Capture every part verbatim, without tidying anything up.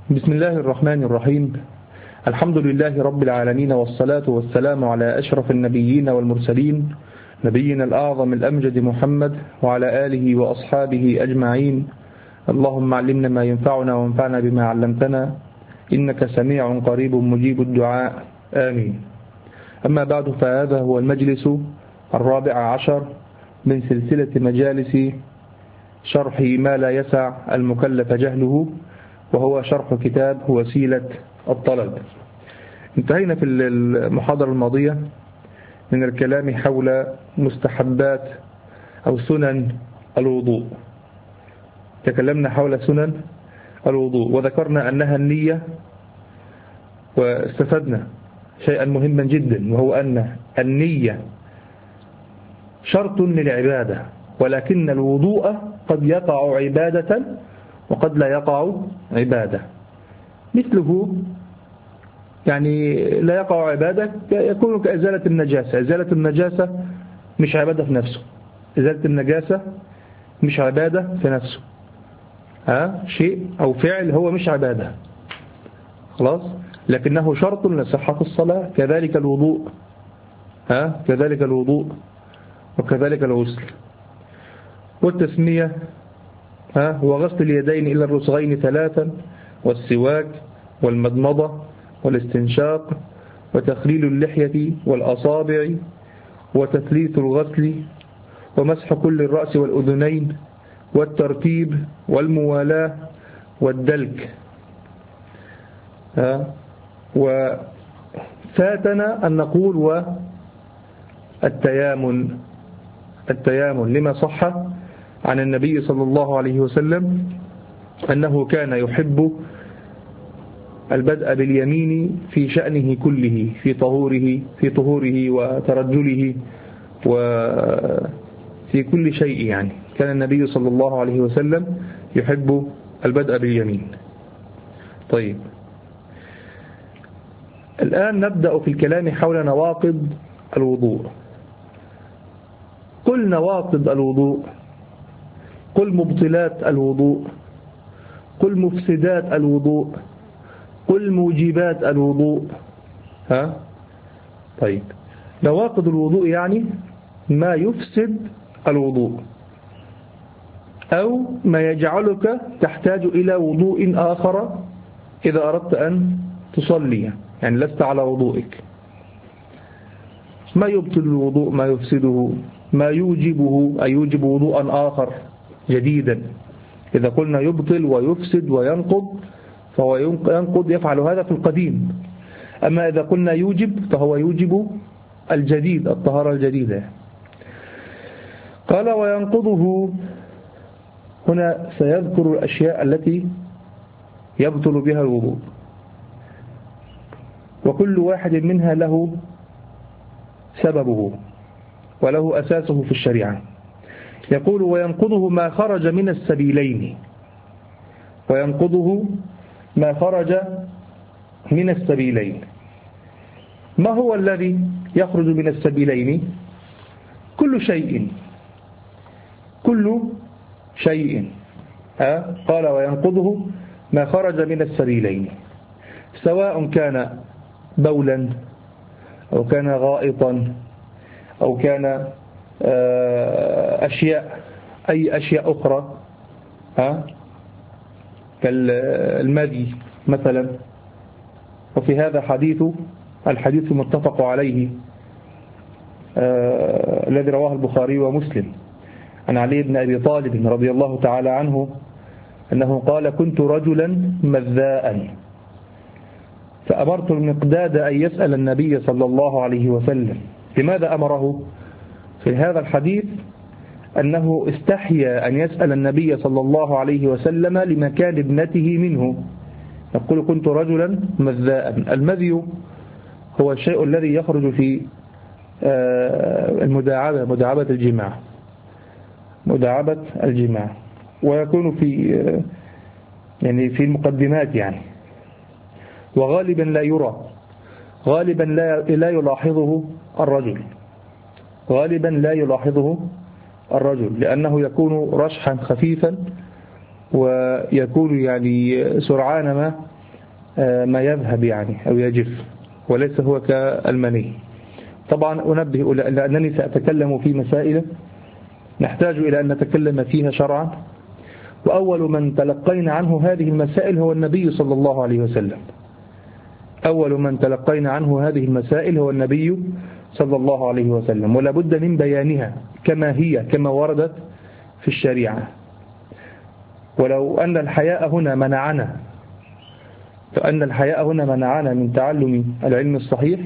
بسم الله الرحمن الرحيم. الحمد لله رب العالمين، والصلاة والسلام على أشرف النبيين والمرسلين، نبينا الأعظم الأمجد محمد وعلى آله وأصحابه أجمعين. اللهم علمنا ما ينفعنا وانفعنا بما علمتنا، إنك سميع قريب مجيب الدعاء، آمين. أما بعد، فهذا هو المجلس الرابع عشر من سلسلة مجالس شرح ما لا يسع المكلف جهله، وهو شرح كتاب وسيلة الطلب. انتهينا في المحاضرة الماضية من الكلام حول مستحبات أو سنن الوضوء. تكلمنا حول سنن الوضوء وذكرنا أنها النية، واستفدنا شيئا مهما جدا، وهو أن النية شرط للعبادة، ولكن الوضوء قد يقع عبادة وقد لا يقع عبادة. مثله يعني لا يقع عبادة يكون كإزالة النجاسة. إزالة النجاسة مش عبادة في نفسه، إزالة النجاسة مش عبادة في نفسه، ها شيء أو فعل هو مش عبادة خلاص، لكنه شرط لصحة الصلاة. كذلك الوضوء، ها كذلك الوضوء وكذلك الغسل. والتسمية ها هو غسل اليدين إلى الرسغين ثلاثا، والسواك والمضمضة والاستنشاق وتخليل اللحية والأصابع وتثليث الغسل ومسح كل الرأس والأذنين والترتيب والموالاة والدلك. ها وفاتنا أن نقول والتيامن التيامن لما صح عن النبي صلى الله عليه وسلم أنه كان يحب البدء باليمين في شأنه كله، في طهوره في طهوره وترجله وفي كل شيء. يعني كان النبي صلى الله عليه وسلم يحب البدء باليمين. طيب، الآن نبدأ في الكلام حول نواقض الوضوء. قل نواقض الوضوء، قل مبطلات الوضوء، قل مفسدات الوضوء، قل موجبات الوضوء. ها طيب، نواقض الوضوء يعني ما يفسد الوضوء أو ما يجعلك تحتاج إلى وضوء آخر إذا أردت أن تصلي، يعني لست على وضوئك. ما يبطل الوضوء، ما يفسده، ما يوجبه، أي يوجب وضوءا آخر جديدا. إذا قلنا يبطل ويفسد وينقض، فهو ينقض يفعل هذا في القديم. أما إذا قلنا يوجب، فهو يوجب الجديد، الطهارة الجديدة. قال وينقضه، هنا سيذكر الأشياء التي يبطل بها الوضوء، وكل واحد منها له سببه وله أساسه في الشريعة. يقول وينقضه ما خرج من السبيلين، وينقضه ما خرج من السبيلين. ما هو الذي يخرج من السبيلين؟ كل شيء، كل شيء. أه؟ قال وينقضه ما خرج من السبيلين، سواء كان بولا أو كان غائطا أو كان أشياء أي أشياء أخرى، ها كالمذي مثلا. وفي هذا حديث الحديث متفق عليه آه الذي رواه البخاري ومسلم عن علي بن أبي طالب رضي الله تعالى عنه أنه قال كنت رجلا مذاء فأمرت المقداد أن يسأل النبي صلى الله عليه وسلم. لماذا أمره؟ في هذا الحديث أنه استحيا أن يسأل النبي صلى الله عليه وسلم لمكان ابنته منه. يقول كنت رجلا مذاء. المذي هو الشيء الذي يخرج في المداعبة، مداعبة الجماع، مداعبة الجماع، ويكون في يعني في المقدمات يعني، وغالبا لا يرى، غالبا لا لا يلاحظه الرجل، غالبا لا يلاحظه الرجل لأنه يكون رشحا خفيفا، ويكون يعني سرعان ما ما يذهب يعني أو يجف، وليس هو كالمني. طبعا أنبه لأنني سأتكلم في مسائل نحتاج إلى أن نتكلم فيها شرعا، وأول من تلقينا عنه هذه المسائل هو النبي صلى الله عليه وسلم. أول من تلقينا عنه هذه المسائل هو النبي صلى الله عليه وسلم، ولا بد من بيانها كما هي كما وردت في الشريعة. ولو أن الحياء هنا منعنا فأن الحياء هنا منعنا من تعلم العلم الصحيح،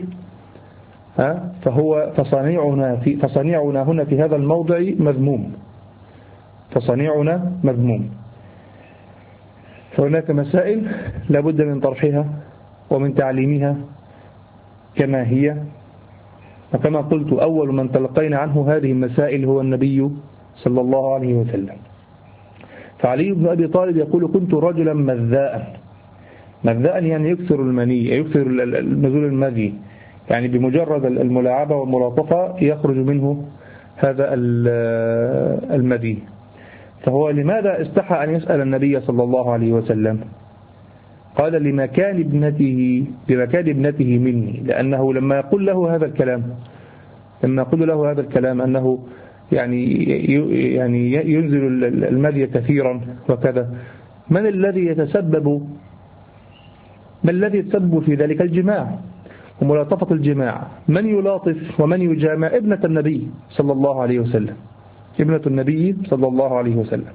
فهو فصنيعنا في فصنيعنا هنا في هذا الموضع مذموم، فصنيعنا مذموم. فهناك مسائل لابد من طرحها ومن تعليمها كما هي، وكما قلت أول من تلقينا عنه هذه المسائل هو النبي صلى الله عليه وسلم. فعلي بن أبي طالب يقول: كنت رجلا مذاء. مذاء يعني يكثر المني، يكثر نزول المذي، يعني بمجرد الملاعبة والملاطفة يخرج منه هذا المذي. فهو لماذا استحى أن يسأل النبي صلى الله عليه وسلم؟ قال: لمكان ابنته لمكان ابنته مني، لأنه لما يقول له هذا الكلام لما يقول له هذا الكلام أنه يعني يعني ينزل المذي كثيرا وكذا، من الذي يتسبب ما الذي يتسبب في ذلك؟ الجماع وملاطفة الجماع. من يلاطف ومن يجامع؟ ابنة النبي صلى الله عليه وسلم، ابنة النبي صلى الله عليه وسلم.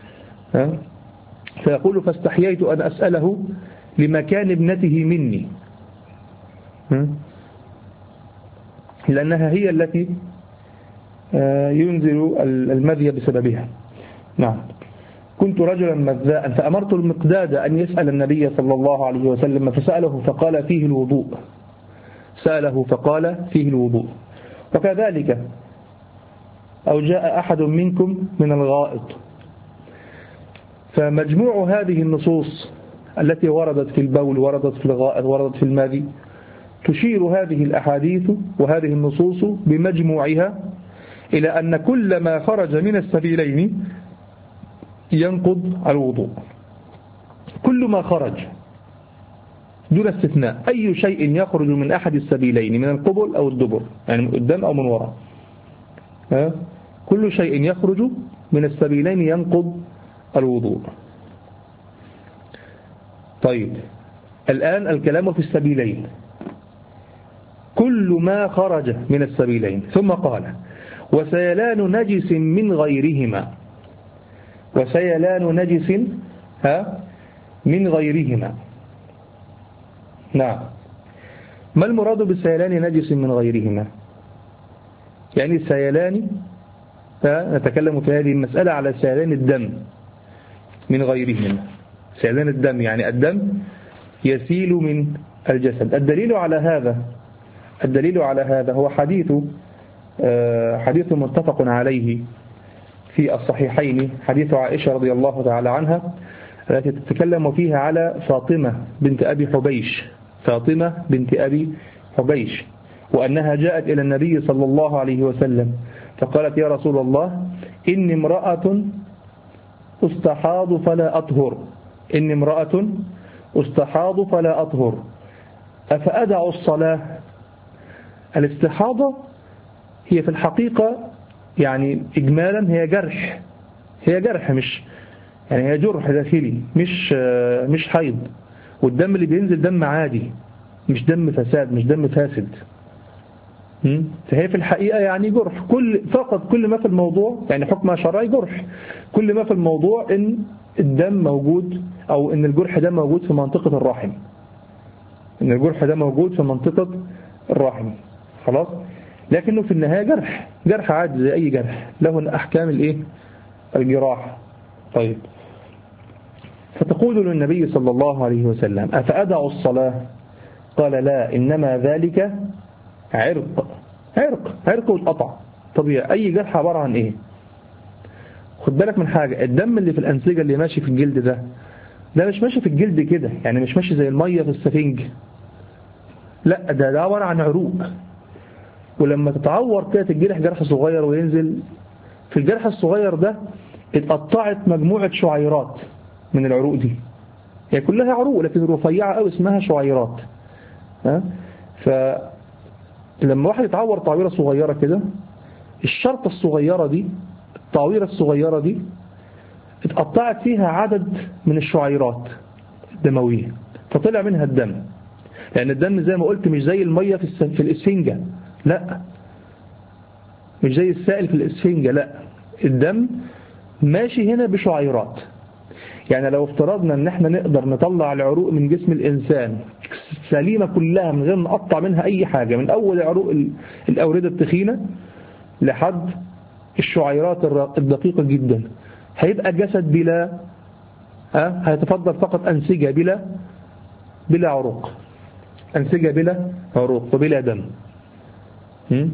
فيقول: فاستحييت أن أسأله لمكان ابنته مني، لأنها هي التي ينزل المذي بسببها. نعم. كنت رجلا مذاء فأمرت المقداد أن يسأل النبي صلى الله عليه وسلم، فسأله فقال: فيه الوضوء. سأله فقال: فيه الوضوء. وكذلك: أو جاء أحد منكم من الغائط. فمجموع هذه النصوص التي وردت في البول، وردت في الغائط، وردت في المذي، تشير هذه الأحاديث وهذه النصوص بمجموعها إلى أن كل ما خرج من السبيلين ينقض الوضوء. كل ما خرج دون استثناء، أي شيء يخرج من أحد السبيلين، من القبل أو الدبر، يعني من قدام أو من وراء، كل شيء يخرج من السبيلين ينقض الوضوء. طيب، الآن الكلام في السبيلين، كل ما خرج من السبيلين. ثم قال: وسيلان نجس من غيرهما. وسيلان نجس ها من غيرهما. نعم. ما المراد بسيلان نجس من غيرهما؟ يعني سيلان، نتكلم في هذه المسألة على سيلان الدم من غيرهما. سيلان الدم يعني الدم يسيل من الجسد. الدليل على هذا الدليل على هذا هو حديث حديث متفق عليه في الصحيحين، حديث عائشة رضي الله تعالى عنها، التي تتكلم فيها على فاطمة بنت أبي حبيش فاطمة بنت أبي حبيش وأنها جاءت إلى النبي صلى الله عليه وسلم فقالت: يا رسول الله، إني امرأة استحاض فلا أطهر إني امرأة استحاض فلا أطهر أفأدع الصلاة؟ الاستحاضة هي في الحقيقة يعني إجمالا هي جرح هي جرح مش يعني هي جرح داخلي، مش مش حيض. والدم اللي بينزل دم عادي، مش دم فساد، مش دم فاسد. فهي في الحقيقة يعني جرح، كل فقط كل ما في الموضوع يعني حكم شرعي جرح، كل ما في الموضوع إن الدم موجود أو إن الجرح ده موجود في منطقة الرحم إن الجرح ده موجود في منطقة الرحم خلاص. لكنه في النهاية جرح جرح عادي زي أي جرح، له أحكام الإيه الجراح. طيب، فتقول للنبي صلى الله عليه وسلم: أفأدع الصلاة؟ قال: لا، إنما ذلك عرق عرق عرق والقطع طبيعي. أي جرح عبارة عن إيه؟ خد بالك من حاجة، الدم اللي في الأنسجة اللي ماشي في الجلد ده ده مش ماشي في الجلد كده، يعني مش ماشي زي المية في السفنج، لا، ده ده عبارة عن عروق. ولما تتعور كده الجرح جرح صغير وينزل في الجرح الصغير ده اتقطعت مجموعة شعيرات من العروق دي هي كلها عروق لكن رفيعة أو اسمها شعيرات. ها؟ فلما واحد يتعور تعويرة صغيرة كده، الشرطة الصغيرة دي، التعويرة الصغيرة دي اتقطعت فيها عدد من الشعيرات الدموية فطلع منها الدم. لأن الدم زي ما قلت مش زي المية في في الإسفنجة، لا، مش زي السائل في الإسفنجة، لا، الدم ماشي هنا بشعيرات. يعني لو افترضنا ان احنا نقدر نطلع العروق من جسم الإنسان سليمة كلها من غير نقطع منها أي حاجة، من أول عروق الأوردة التخينة لحد الشعيرات الدقيقة جدا، هيبقى جسد بلا أه؟ هيتفضل فقط أنسجة بلا بلا عروق، أنسجة بلا عروق وبلا دم. م?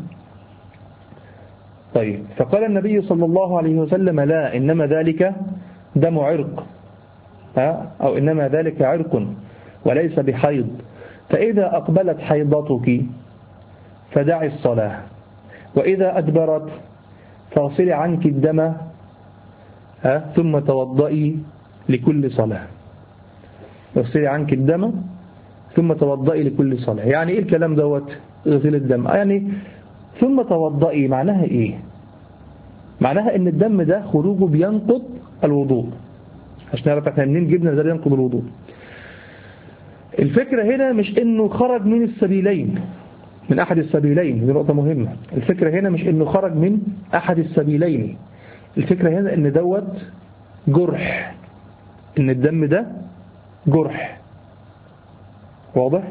طيب، فقال النبي صلى الله عليه وسلم لا، إنما ذلك دم عرق، أه؟ أو إنما ذلك عرق وليس بحيض، فإذا أقبلت حيضتك فدعي الصلاة، وإذا أدبرت فاغسلي عنك الدم أه؟ ثم توضئي لكل صلاة. اغسلي عنك الدم ثم توضئي لكل صلاة. يعني إيه الكلام دوت غسيل الدم؟ يعني ثم توضئي معناها إيه؟ معناها إن الدم ده خروجه بينقض الوضوء، عشان نعرف احنا منين جبنا ده ينقض الوضوء. الفكرة هنا مش إنه خرج من السبيلين، من أحد السبيلين، دي نقطة مهمة. الفكرة هنا مش إنه خرج من أحد السبيلين، الفكرة هنا إن دوت جرح، إن الدم ده جرح. واضح؟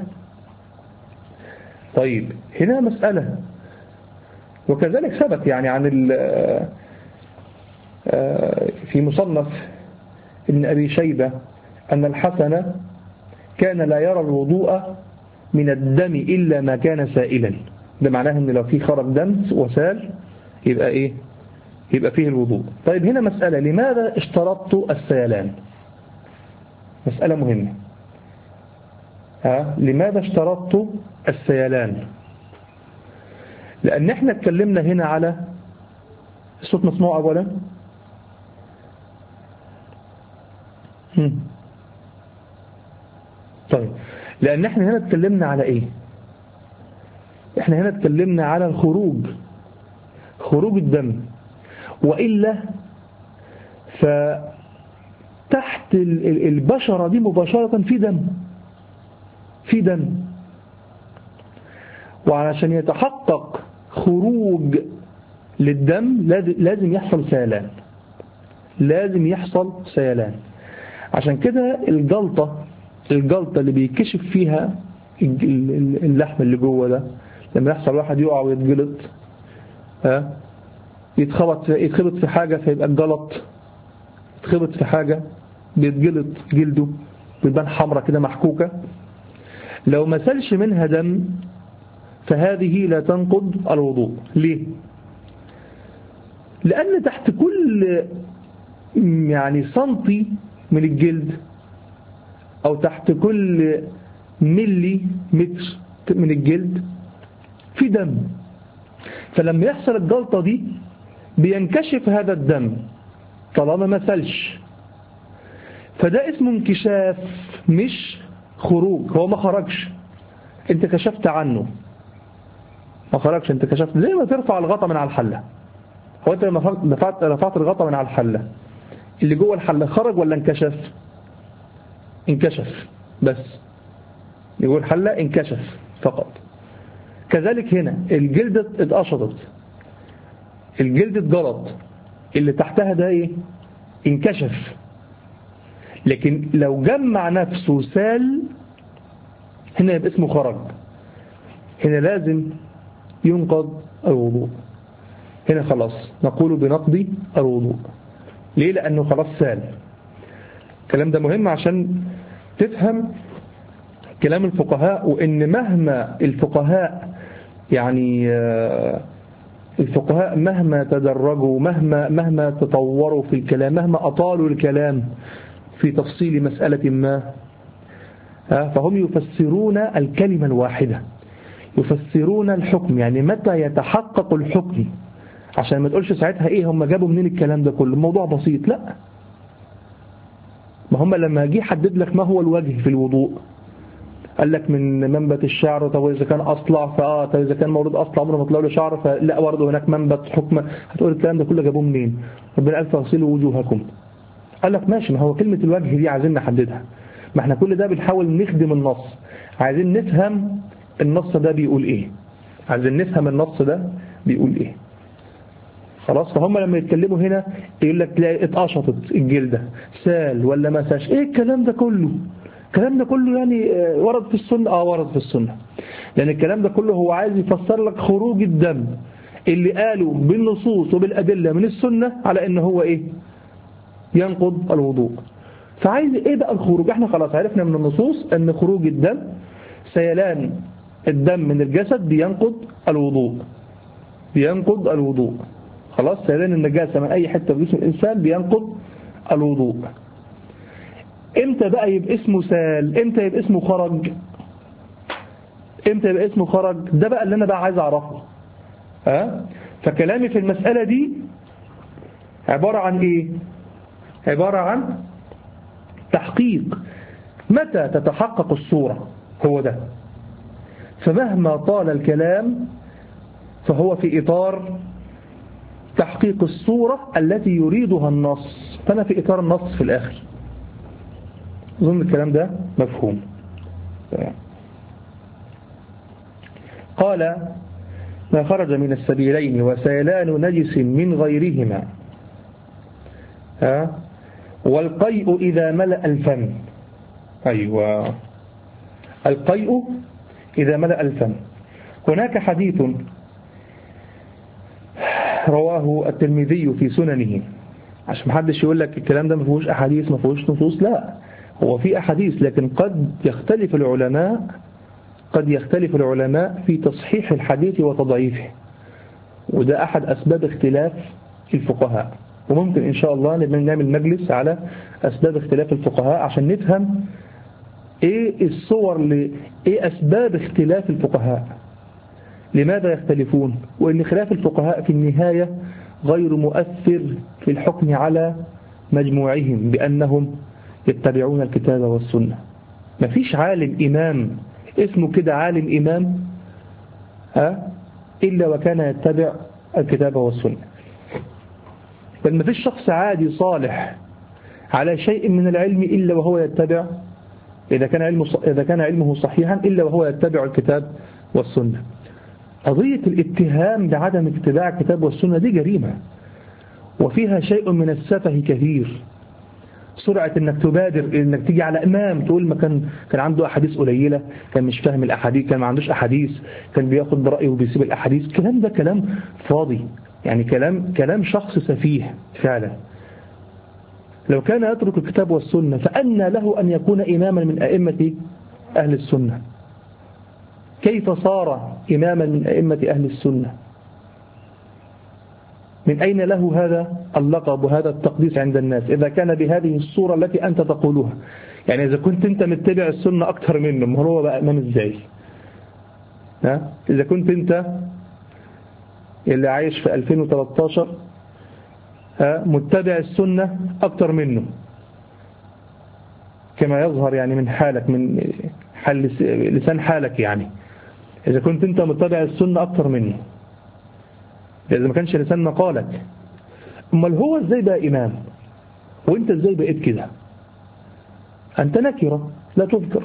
طيب، هنا مسألة، وكذلك ثبت يعني عن في مصنف ابن أبي شيبة أن الحسن كان لا يرى الوضوء من الدم إلا ما كان سائلا. ده معناه أن لو في خرج دم وسال يبقى إيه؟ يبقى فيه الوضوء. طيب، هنا مسألة، لماذا اشترطت السيلان؟ مسألة مهمة. ها؟ لماذا اشترطت السيلان؟ لأن احنا اتكلمنا هنا على الصوت مسموع أولا. هم. طيب، لأن احنا هنا اتكلمنا على ايه؟ احنا هنا اتكلمنا على الخروج، خروج الدم، وإلا فتحت البشرة دي مباشرة في دم، في دم، وعشان يتحقق خروج للدم لازم يحصل سيلان، لازم يحصل سيلان. عشان كده الجلطة الجلطة اللي بيكشف فيها اللحم اللي جوه ده، لما يحصل واحد يقع ويتجلط، ها، يتخبط يتخبط في حاجة فيبقى الجلط، يتخبط في حاجة بيتجلط جلده بيبان حمرة كده محكوكة، لو ما سالش منها دم فهذه لا تنقض الوضوء. ليه؟ لأن تحت كل يعني سنتي من الجلد أو تحت كل ملي متر من الجلد في دم، فلما يحصل الجلطة دي بينكشف هذا الدم طالما ما سالش، فده اسمه انكشاف مش خروج. هو ما خرجش، انت كشفت عنه، ما خرجش، انت كشفت. زي ما ترفع الغطا من على الحلة، هو انت لما رفعت رفعت الغطا من على الحلة اللي جوه الحلة خرج ولا انكشف؟ انكشف بس، اللي جوه الحلة انكشف فقط. كذلك هنا الجلد اتقشطت، الجلد اتجلط، اللي تحتها ده ايه؟ انكشف. لكن لو جمع نفسه سال هنا يبقى اسمه خرج، هنا لازم ينقض الوضوء، هنا خلاص نقول بنقض الوضوء. ليه؟ لأنه خلاص سال. الكلام ده مهم عشان تفهم كلام الفقهاء، وإن مهما الفقهاء يعني الفقهاء مهما تدرجوا، مهما مهما تطوروا في الكلام، مهما أطالوا الكلام في تفصيل مسألة ما، فهم يفسرون الكلمة الواحدة، يفسرون الحكم، يعني متى يتحقق الحكم، عشان ما تقولش ساعتها ايه هم جابوا منين الكلام ده كله، الموضوع بسيط. لا، ما هم لما جه حدد لك ما هو الوجه في الوضوء قال لك من منبت الشعر، طب إذا كان أصلع فآه طب إذا كان مولود أصلع عمره ما طلع له شعر فلا برضه هناك منبت حكم. هتقول الكلام ده كله جابوه منين؟ ربنا قال فاغسلوا وجوهكم. قال لك ماشي، ما هو كلمة الوجه دي عايزين نحددها، ما احنا كل ده بنحاول نخدم النص، عايزين نفهم النص ده بيقول ايه، عايزين نفهم النص ده بيقول ايه. خلاص. فهم لما يتكلموا هنا يقول لك تلاقي اتقشطت الجلدة، سال ولا ما ساش، ايه الكلام ده كله؟ الكلام ده كله يعني ورد في السنة. اه ورد في السنة، لان الكلام ده كله هو عايز يفسر لك خروج الدم اللي قالوا بالنصوص وبالأدلة من السنة على ان هو ايه؟ ينقض الوضوء. فعايز ايه بقى الخروج؟ احنا خلاص عرفنا من النصوص ان خروج الدم، سيلان الدم من الجسد بينقض الوضوء، بينقض الوضوء. خلاص، سيلان النجاسة من اي حتة في جسم الانسان بينقض الوضوء. امتى بقى يبقى اسمه سال؟ امتى يبقى اسمه خرج؟ امتى يبقى اسمه خرج؟ ده بقى اللي انا بقى عايز اعرفه. ها؟ فكلامي في المسألة دي عبارة عن ايه؟ عبارة عن تحقيق متى تتحقق الصورة، هو ده. فمهما طال الكلام فهو في إطار تحقيق الصورة التي يريدها النص، فأنا في إطار النص في الآخر. أظن الكلام ده مفهوم. قال ما خرج من السبيلين وسيلان نجس من غيرهما، ها؟ والقيء إذا ملأ الفم. أيوة، القيء إذا ملأ الفم. هناك حديث رواه الترمذي في سننه، عشان محدش يقول لك الكلام ده ما فيهوش أحاديث ما فيهوش نصوص، لا، هو في أحاديث، لكن قد يختلف العلماء قد يختلف العلماء في تصحيح الحديث وتضعيفه، وده أحد أسباب اختلاف الفقهاء. وممكن إن شاء الله نعمل مجلس على أسباب اختلاف الفقهاء عشان نفهم إيه الصور ل... إيه أسباب اختلاف الفقهاء، لماذا يختلفون، وإن خلاف الفقهاء في النهاية غير مؤثر في الحكم على مجموعهم بأنهم يتبعون الكتاب والسنة. مفيش عالم إمام اسمه كده عالم إمام ها إلا وكان يتبع الكتاب والسنة، بل مفيش شخص عادي صالح على شيء من العلم إلا وهو يتبع، إذا كان علمه إذا كان علمه صحيحا، إلا وهو يتبع الكتاب والسنة. قضية الاتهام بعدم اتباع الكتاب والسنة دي جريمة، وفيها شيء من السفه كثير. سرعة انك تبادر انك تيجي على امام تقول ما كان كان عنده احاديث قليلة، كان مش فاهم الاحاديث، كان ما عندوش احاديث، كان بياخد برأيه وبيسيب الاحاديث. الكلام ده كلام فاضي، يعني كلام كلام شخص سفيه فعلا. لو كان يترك الكتاب والسنة فأنى له أن يكون إماما من أئمة أهل السنة؟ كيف صار إماما من أئمة أهل السنة؟ من أين له هذا اللقب وهذا التقديس عند الناس إذا كان بهذه الصورة التي أنت تقولها؟ يعني إذا كنت أنت متبع السنة أكثر منه، ما هو بقى إمام إزاي؟ ها؟ إذا كنت أنت اللي عايش في ألفين وثلاثة عشر متبع السنة أكثر منه كما يظهر يعني من حالك، من حال لسان حالك، يعني إذا كنت أنت متبع السنة أكثر منه، إذا ما كانش لسان مقالك، أمال هو إزاي بقى إمام وإنت إزاي بقيت كده؟ أنت نكرة لا تذكر،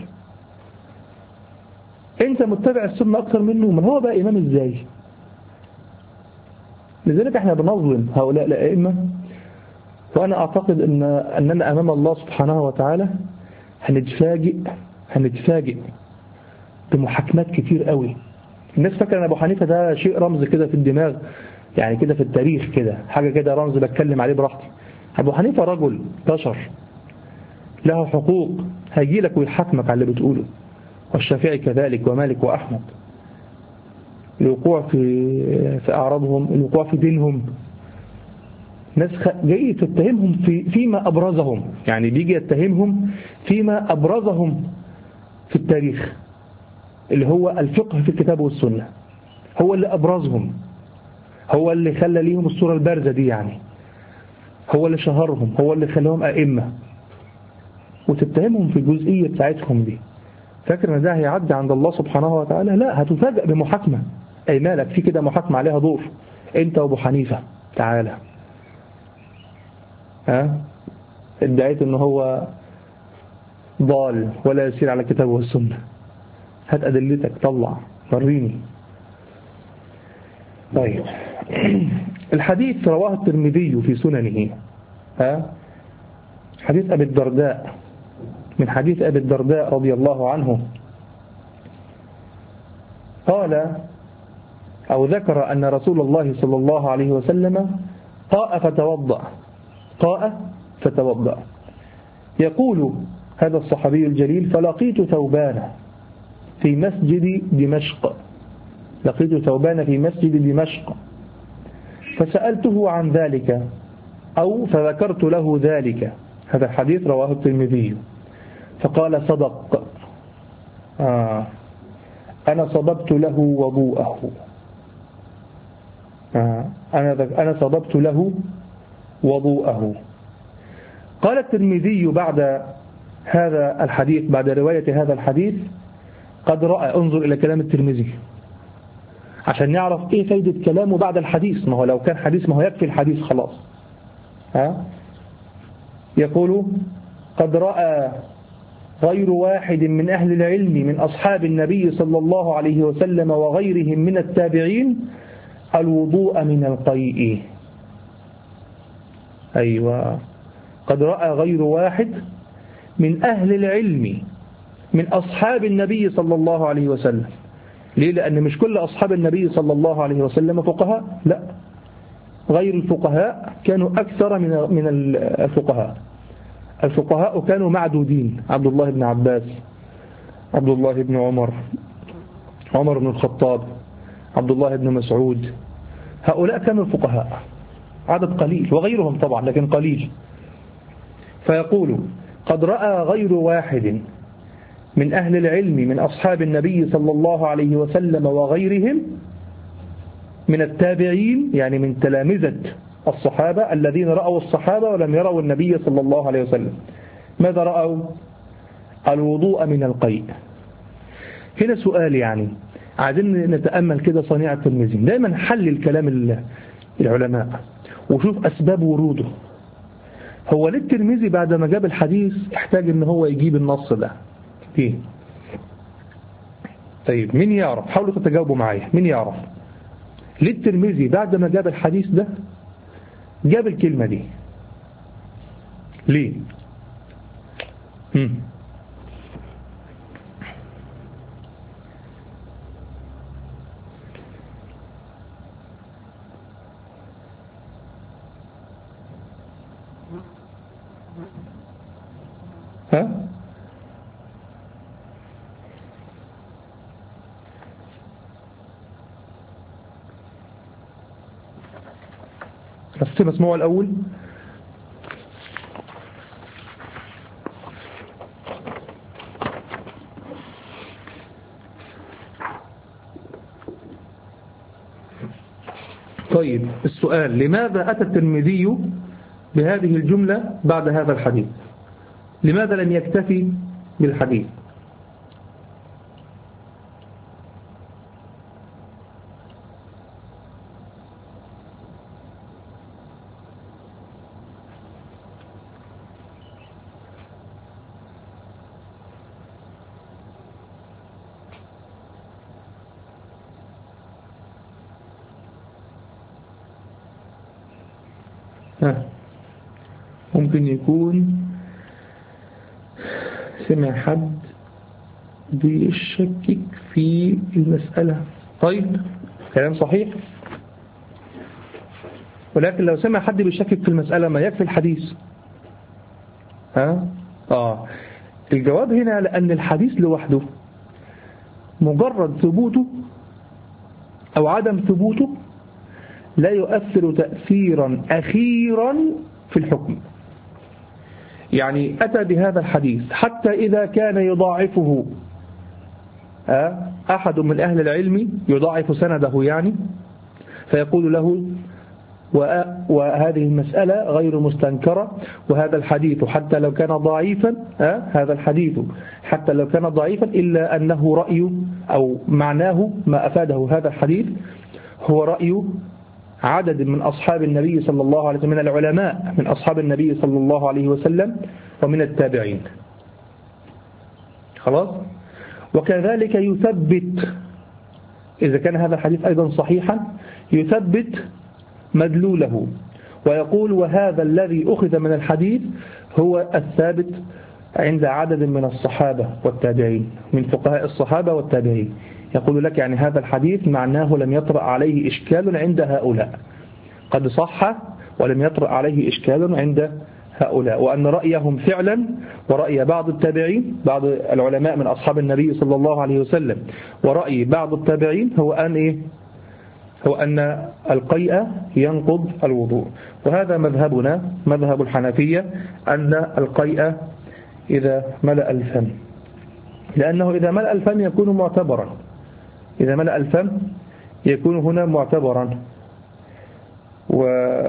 أنت متبع السنة أكثر منه، أمال هو بقى إمام إزاي؟ لذلك احنا بنظلم هؤلاء الأئمة، وأنا أعتقد أن أننا أمام الله سبحانه وتعالى هنتفاجئ هنتفاجئ بمحاكمات كتير قوي. الناس فاكرة أن أبو حنيفة ده شيء رمز كده في الدماغ، يعني كده في التاريخ كده حاجة كده رمز بتكلم عليه براحتي. أبو حنيفة رجل بشر له حقوق، هيجي لك ويحاكمك على اللي بتقوله، والشافعي كذلك ومالك وأحمد، الوقوع في في أعراضهم، الوقوع في دينهم. ناس جاي تتهمهم في فيما أبرزهم، يعني بيجي يتهمهم فيما أبرزهم في التاريخ اللي هو الفقه في الكتاب والسنة، هو اللي أبرزهم، هو اللي خلى ليهم الصورة البارزة دي، يعني هو اللي شهرهم، هو اللي خلاهم أئمة. وتتهمهم في الجزئية بتاعتهم دي، فاكر ان ده هيعدي عند الله سبحانه وتعالى؟ لا، هتفاجأ بمحاكمة. أي مالك في كده محاكمة عليها دور، أنت وأبو حنيفة تعالى، ها ادعيت ان هو ضال ولا يسير على الكتاب والسنة، هات أدلتك، طلع وريني. طيب الحديث رواه الترمذي في سننه، ها حديث أبي الدرداء، من حديث أبي الدرداء رضي الله عنه قال أو ذكر أن رسول الله صلى الله عليه وسلم قاء فتوضأ، قاء فتوضأ. يقول هذا الصحابي الجليل: فلقيت ثوبان في مسجد دمشق، لقيت ثوبان في مسجد دمشق فسألته عن ذلك أو فذكرت له ذلك. هذا الحديث رواه الترمذي. فقال: صدق، آه أنا صببت له وضوءه، آه أنا أنا صببت له وضوءه. قال الترمذي بعد هذا الحديث، بعد رواية هذا الحديث: قد رأى، انظر إلى كلام الترمذي عشان نعرف إيه فايدة كلامه بعد الحديث. ما هو لو كان حديث ما هو يكفي الحديث خلاص. ها يقول: قد رأى غير واحد من أهل العلم من أصحاب النبي صلى الله عليه وسلم وغيرهم من التابعين الوضوء من القيء. أيوة، قد رأى غير واحد من أهل العلم من أصحاب النبي صلى الله عليه وسلم. ليه؟ لأن مش كل أصحاب النبي صلى الله عليه وسلم فقهاء، لا، غير الفقهاء كانوا أكثر من من الفقهاء. الفقهاء كانوا معدودين: عبد الله بن عباس، عبد الله بن عمر، عمر بن الخطاب، عبد الله بن مسعود. هؤلاء كانوا الفقهاء، عدد قليل، وغيرهم طبعا لكن قليل. فيقول: قد رأى غير واحد من أهل العلم من أصحاب النبي صلى الله عليه وسلم وغيرهم من التابعين، يعني من تلامذة الصحابة الذين رأوا الصحابة ولم يروا النبي صلى الله عليه وسلم. ماذا رأوا؟ الوضوء من القيء. هنا سؤال، يعني عايزين نتأمل كده صنيع الترمذي. دائما حلل كلام العلماء وشوف أسباب وروده. هو ليه الترمذي بعد ما جاب الحديث احتاج ان هو يجيب النص ده؟ ايه؟ طيب مين يعرف؟ حاولوا تتجاوبوا معايا، مين يعرف ليه الترمذي بعد ما جاب الحديث ده جاب الكلمة دي؟ ليه؟ هم. ها؟ بس مسموع الأول. طيب السؤال: لماذا أتى الترمذي بهذه الجملة بعد هذا الحديث؟ لماذا لم يكتفي بالحديث؟ ها. ممكن يكون سمع حد بيشكك في المسألة. طيب كلام صحيح، ولكن لو سمع حد بيشكك في المسألة ما يكفي الحديث. ها؟ آه الجواب هنا لأن الحديث لوحده مجرد ثبوته أو عدم ثبوته لا يؤثر تأثيرا أخيرا في الحكم. يعني أتى بهذا الحديث حتى إذا كان يضاعفه أحد من أهل العلم، يضاعف سنده يعني، فيقول له وهذه المسألة غير مستنكرة. وهذا الحديث حتى لو كان ضعيفا هذا الحديث حتى لو كان ضعيفا إلا أنه رأي أو معناه ما أفاده هذا الحديث هو رأي عدد من أصحاب النبي صلى الله عليه وسلم من العلماء من أصحاب النبي صلى الله عليه وسلم ومن التابعين. خلاص. وكذلك يثبت إذا كان هذا الحديث أيضا صحيحا يثبت مدلوله ويقول وهذا الذي أخذ من الحديث هو الثابت عند عدد من الصحابة والتابعين من فقهاء الصحابة والتابعين. يقول لك يعني هذا الحديث معناه لم يطرأ عليه إشكال عند هؤلاء، قد صح ولم يطرأ عليه إشكال عند هؤلاء، وأن رأيهم فعلا ورأي بعض التابعين بعض العلماء من أصحاب النبي صلى الله عليه وسلم ورأي بعض التابعين هو أن إيه؟ هو أن القيء ينقض الوضوء. وهذا مذهبنا مذهب الحنفية أن القيء إذا ملأ الفم، لأنه إذا ملأ الفم يكون معتبرا إذا ملأ الفم يكون هنا معتبرا و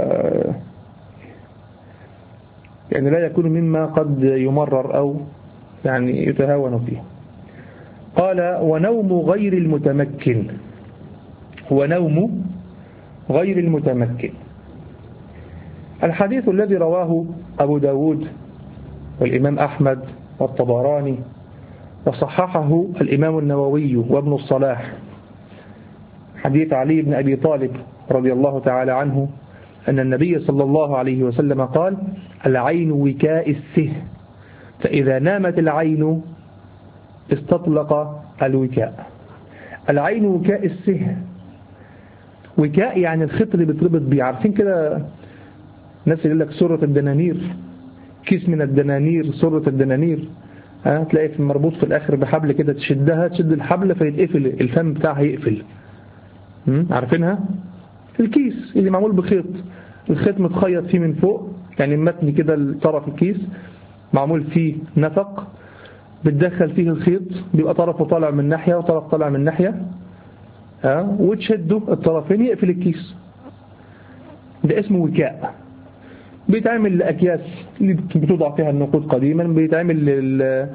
يعني لا يكون مما قد يمرر أو يعني يتهاون فيه. قال ونوم غير المتمكن ونوم غير المتمكن. الحديث الذي رواه أبو داود والإمام أحمد والطبراني وصححه الإمام النووي وابن الصلاح حديث علي بن أبي طالب رضي الله تعالى عنه أن النبي صلى الله عليه وسلم قال العين وكاء السه فإذا نامت العين استطلق الوكاء. العين وكاء السه، وكاء يعني الخيط اللي بتربط بيه. عارفين كده الناس اللي يقول لك سرة الدنانير، كيس من الدنانير، سرة الدنانير، ها تلاقي في مربوط في الآخر بحبل كده تشدها تشد الحبل فيتقفل الفم بتاعها يقفل. عارفينها؟ الكيس اللي معمول بخيط، الخيط متخيط فيه من فوق يعني المتن كده طرف الكيس معمول فيه نفق بتدخل فيه الخيط بيبقى طرفه طالع من ناحية وطرف طالع من ناحية ها وتشده الطرفين يقفل الكيس. ده اسمه وكاء. بيتعمل لأكياس اللي بتوضع فيها النقود قديما، بيتعمل لل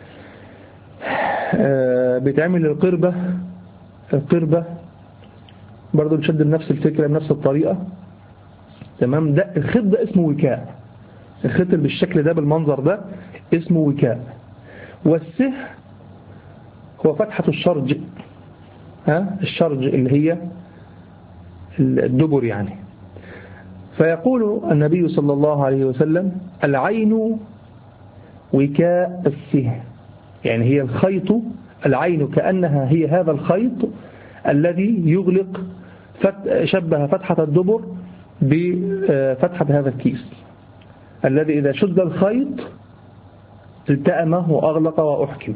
بيتعمل للقربة القربة برضو بتشد بنفس الفكرة بنفس الطريقة. تمام. ده الخيط ده اسمه وكاء، الخيط اللي بالشكل ده بالمنظر ده اسمه وكاء. والسه هو فتحة الشرج، ها الشرج اللي هي الدبر يعني. فيقول النبي صلى الله عليه وسلم العين وكاء السه، يعني هي الخيط، العين كأنها هي هذا الخيط الذي يغلق فت شبه فتحة الدبر بفتحة هذا الكيس الذي إذا شد الخيط التأمه وأغلق وأحكم.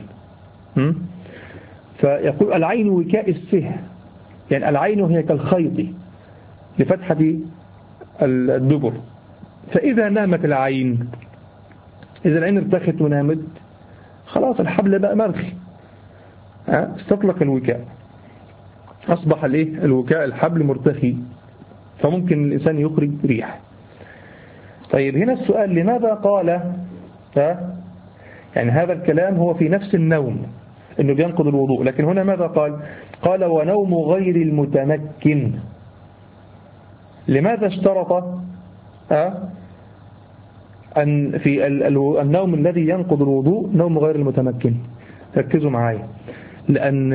فيقول العين وكاء السه، يعني العين هي كالخيط لفتحة الدبر. فإذا نامت العين، إذا العين ارتخت ونامت خلاص الحبل بقى مرخي، استطلق الوكاء، أصبح الايه الوكاء الحبل مرتخي فممكن الإنسان يخرج ريح. طيب هنا السؤال لماذا قال ها يعني هذا الكلام هو في نفس النوم إنه بينقض الوضوء، لكن هنا ماذا قال؟ قال ونوم غير المتمكن. لماذا اشترط ها أن في النوم الذي ينقض الوضوء نوم غير المتمكن؟ ركزوا معايا، لأن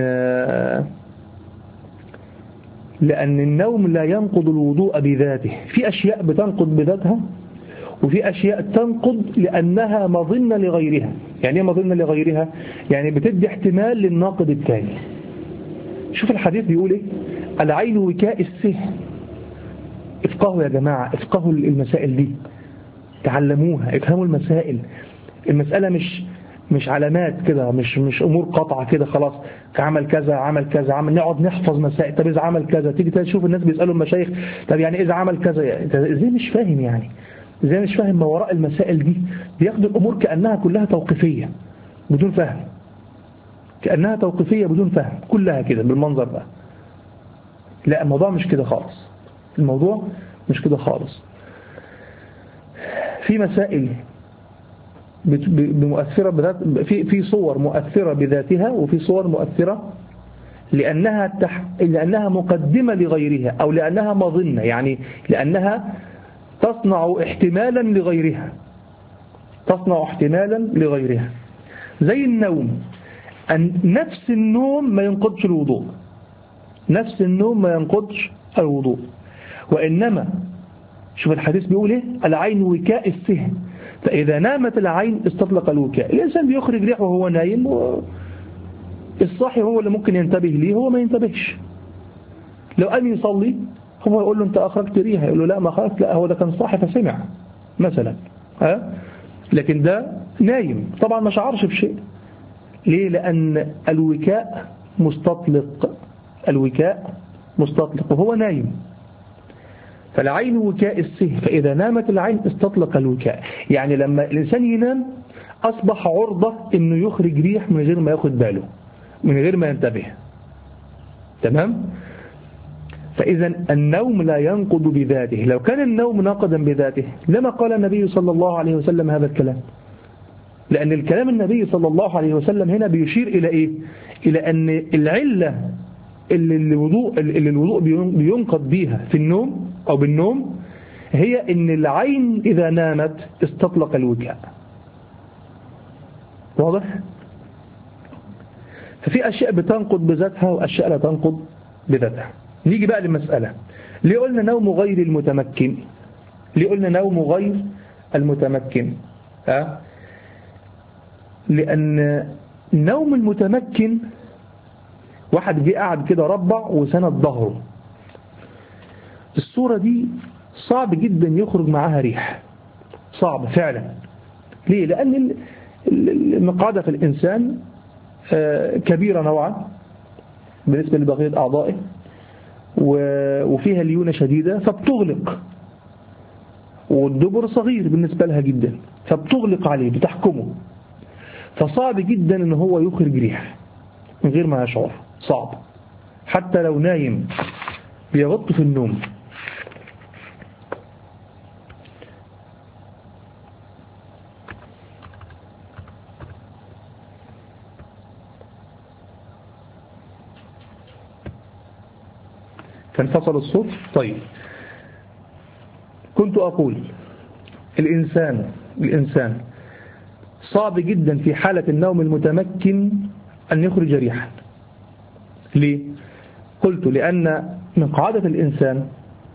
لأن النوم لا ينقض الوضوء بذاته. في أشياء بتنقض بذاتها وفي أشياء تنقض لأنها مظنة لغيرها. يعني ايه مظنة لغيرها؟ يعني بتدي احتمال للناقض الثاني. شوف الحديث بيقول ايه؟ العين وكاء السه. افقهوا يا جماعة، افقهوا المسائل دي، تعلموها، افهموا المسائل. المسألة مش مش علامات كده، مش مش امور قطعه كده خلاص عمل كذا عمل كذا عمل نقعد نحفظ مسائل. طب اذا عمل كذا تيجي تشوف الناس بيسالوا المشايخ طب يعني اذا عمل كذا ازاي مش فاهم يعني ازاي مش فاهم ما وراء المسائل دي. بياخدوا الامور كانها كلها توقيفيه بدون فهم، كانها توقيفيه بدون فهم كلها كده بالمنظر ده. لا الموضوع مش كده خالص. الموضوع مش كده خالص. في مسائل بمؤثرة بذات، في في صور مؤثرة بذاتها، وفي صور مؤثرة لأنها تح... لأنها مقدمة لغيرها، أو لأنها مظنة، يعني لأنها تصنع احتمالا لغيرها تصنع احتمالا لغيرها زي النوم. أن نفس النوم ما ينقضش الوضوء، نفس النوم ما ينقضش الوضوء، وإنما شوف الحديث بيقول ايه، العين وكاء السهم، فإذا نامت العين استطلق الوكاء. الإنسان بيخرج ريح وهو نايم، والصاحي هو اللي ممكن ينتبه ليه، هو ما ينتبهش. لو قام يصلي هو يقول له انت أخرجت ريح، يقول له لا ما خرجت، لا هو ده كان صاحي فسمع مثلا، ها؟ لكن ده نايم طبعا ما شعرش بشيء. ليه؟ لأن الوكاء مستطلق، الوكاء مستطلق وهو نايم. فالعين وكاء السهم، فإذا نامت العين استطلق الوكاء. يعني لما الإنسان ينام أصبح عرضة إنه يخرج ريح من غير ما ياخد باله، من غير ما ينتبه. تمام؟ فإذا النوم لا ينقض بذاته. لو كان النوم ناقضا بذاته لما قال النبي صلى الله عليه وسلم هذا الكلام، لأن الكلام النبي صلى الله عليه وسلم هنا بيشير إلى إيه؟ إلى أن العلة اللي الوضوء, اللي الوضوء بينقض بيها في النوم أو بالنوم هي أن العين إذا نامت استطلق الوكاء. واضح؟ ففي أشياء بتنقض بذاتها وأشياء لا تنقض بذاتها. نيجي بقى للمسألة، ليه قلنا نوم غير المتمكن؟ ليه قلنا نوم غير المتمكن؟ ها؟ لأن نوم المتمكن واحد جه قاعد كده ربع وسند ظهره، الصورة دي صعب جدا يخرج معاها ريح، صعب فعلا. ليه؟ لأن المقعدة في الإنسان كبيرة نوعا بالنسبة لبقية أعضائه، وفيها ليونة شديدة فبتغلق، والدبر صغير بالنسبة لها جدا فبتغلق عليه بتحكمه، فصعب جدا ان هو يخرج ريح من غير ما يشعر، صعب. حتى لو نايم بيغط في النوم. فانفصل الصوت. طيب، كنت أقول الإنسان الإنسان صعب جدا في حالة النوم المتمكن أن يخرج ريحا. ليه؟ قلت لأن مقعدة الإنسان